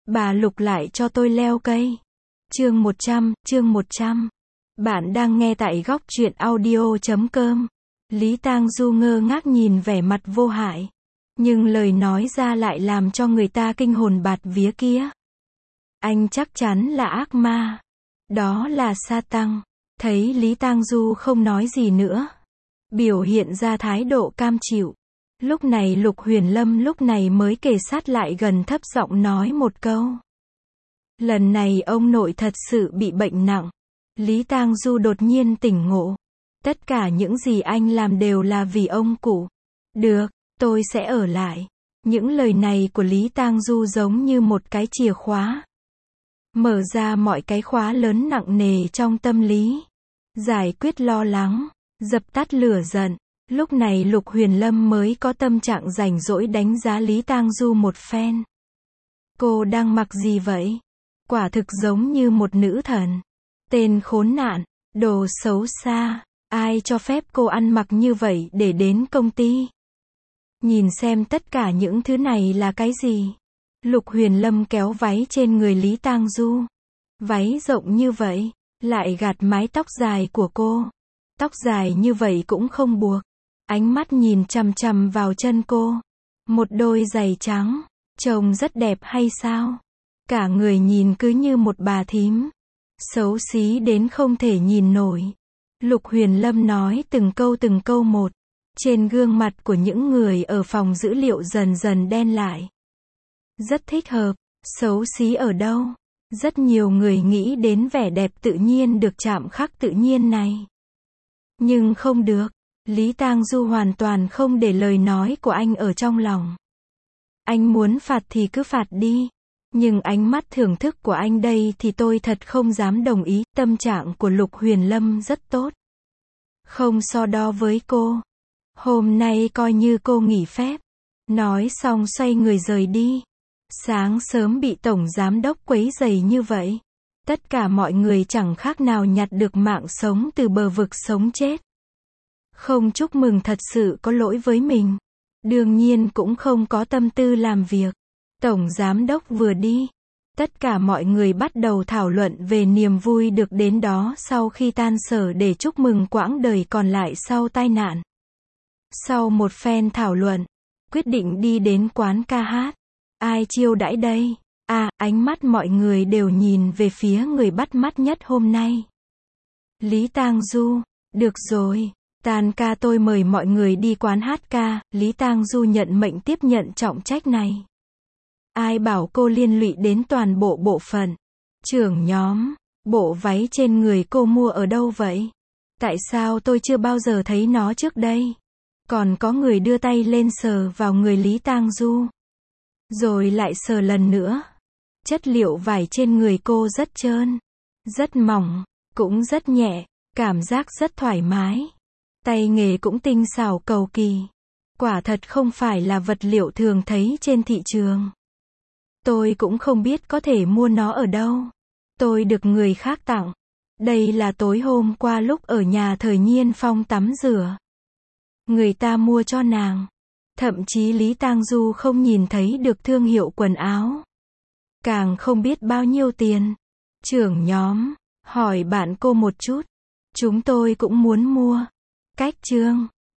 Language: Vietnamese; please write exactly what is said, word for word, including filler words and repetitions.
Bà Lục lại cho tôi leo cây. Chương một trăm, chương một trăm. Bạn đang nghe tại góc truyện audio chấm com. Lý Tang Du ngơ ngác nhìn vẻ mặt vô hại. Nhưng lời nói ra lại làm cho người ta kinh hồn bạt vía kia. Anh chắc chắn là ác ma. Đó là sa tăng. Thấy Lý Tang Du không nói gì nữa. Biểu hiện ra thái độ cam chịu. Lúc này Lục Huyền Lâm lúc này mới kề sát lại gần thấp giọng nói một câu. Lần này ông nội thật sự bị bệnh nặng. Lý Tang Du đột nhiên tỉnh ngộ. Tất cả những gì anh làm đều là vì ông cụ. Được, tôi sẽ ở lại. Những lời này của Lý Tang Du giống như một cái chìa khóa. Mở ra mọi cái khóa lớn nặng nề trong tâm lý. Giải quyết lo lắng, dập tắt lửa giận. Lúc này Lục Huyền Lâm mới có tâm trạng rảnh rỗi đánh giá Lý Tang Du một phen. Cô đang mặc gì vậy? Quả thực giống như một nữ thần. Tên khốn nạn, đồ xấu xa, ai cho phép cô ăn mặc như vậy để đến công ty? Nhìn xem tất cả những thứ này là cái gì? Lục Huyền Lâm kéo váy trên người Lý Tang Du. Váy rộng như vậy, lại gạt mái tóc dài của cô. Tóc dài như vậy cũng không buộc. Ánh mắt nhìn chằm chằm vào chân cô. Một đôi giày trắng, trông rất đẹp hay sao? Cả người nhìn cứ như một bà thím. Xấu xí đến không thể nhìn nổi. Lục Huyền Lâm nói từng câu từng câu một. Trên gương mặt của những người ở phòng dữ liệu dần dần đen lại. Rất thích hợp. Xấu xí ở đâu? Rất nhiều người nghĩ đến vẻ đẹp tự nhiên được chạm khắc tự nhiên này. Nhưng không được. Lý Tang Du hoàn toàn không để lời nói của anh ở trong lòng. Anh muốn phạt thì cứ phạt đi. Nhưng ánh mắt thưởng thức của anh đây thì tôi thật không dám đồng ý. Tâm trạng của Lục Huyền Lâm rất tốt. Không so đo với cô. Hôm nay coi như cô nghỉ phép. Nói xong xoay người rời đi. Sáng sớm bị Tổng Giám Đốc quấy rầy như vậy. Tất cả mọi người chẳng khác nào nhặt được mạng sống từ bờ vực sống chết. Không chúc mừng thật sự có lỗi với mình. Đương nhiên cũng không có tâm tư làm việc. Tổng Giám Đốc vừa đi. Tất cả mọi người bắt đầu thảo luận về niềm vui được đến đó sau khi tan sở để chúc mừng quãng đời còn lại sau tai nạn. Sau một phen thảo luận, quyết định đi đến quán ca hát. Ai chiêu đãi đây? À, ánh mắt mọi người đều nhìn về phía người bắt mắt nhất hôm nay. Lý Tang Du. Được rồi. Tan ca tôi mời mọi người đi quán hát ca. Lý Tang Du nhận mệnh tiếp nhận trọng trách này. Ai bảo cô liên lụy đến toàn bộ bộ phận? Trưởng nhóm, bộ váy trên người cô mua ở đâu vậy? Tại sao tôi chưa bao giờ thấy nó trước đây? Còn có người đưa tay lên sờ vào người Lý Tang Du. Rồi lại sờ lần nữa. Chất liệu vải trên người cô rất trơn, rất mỏng, cũng rất nhẹ, cảm giác rất thoải mái. Tay nghề cũng tinh xảo cầu kỳ. Quả thật không phải là vật liệu thường thấy trên thị trường. Tôi cũng không biết có thể mua nó ở đâu. Tôi được người khác tặng. Đây là tối hôm qua lúc ở nhà Thời Nhiên Phong tắm rửa. Người ta mua cho nàng. Thậm chí Lý Tang Du không nhìn thấy được thương hiệu quần áo. Càng không biết bao nhiêu tiền. Trưởng nhóm, hỏi bạn cô một chút. Chúng tôi cũng muốn mua. Cách chương.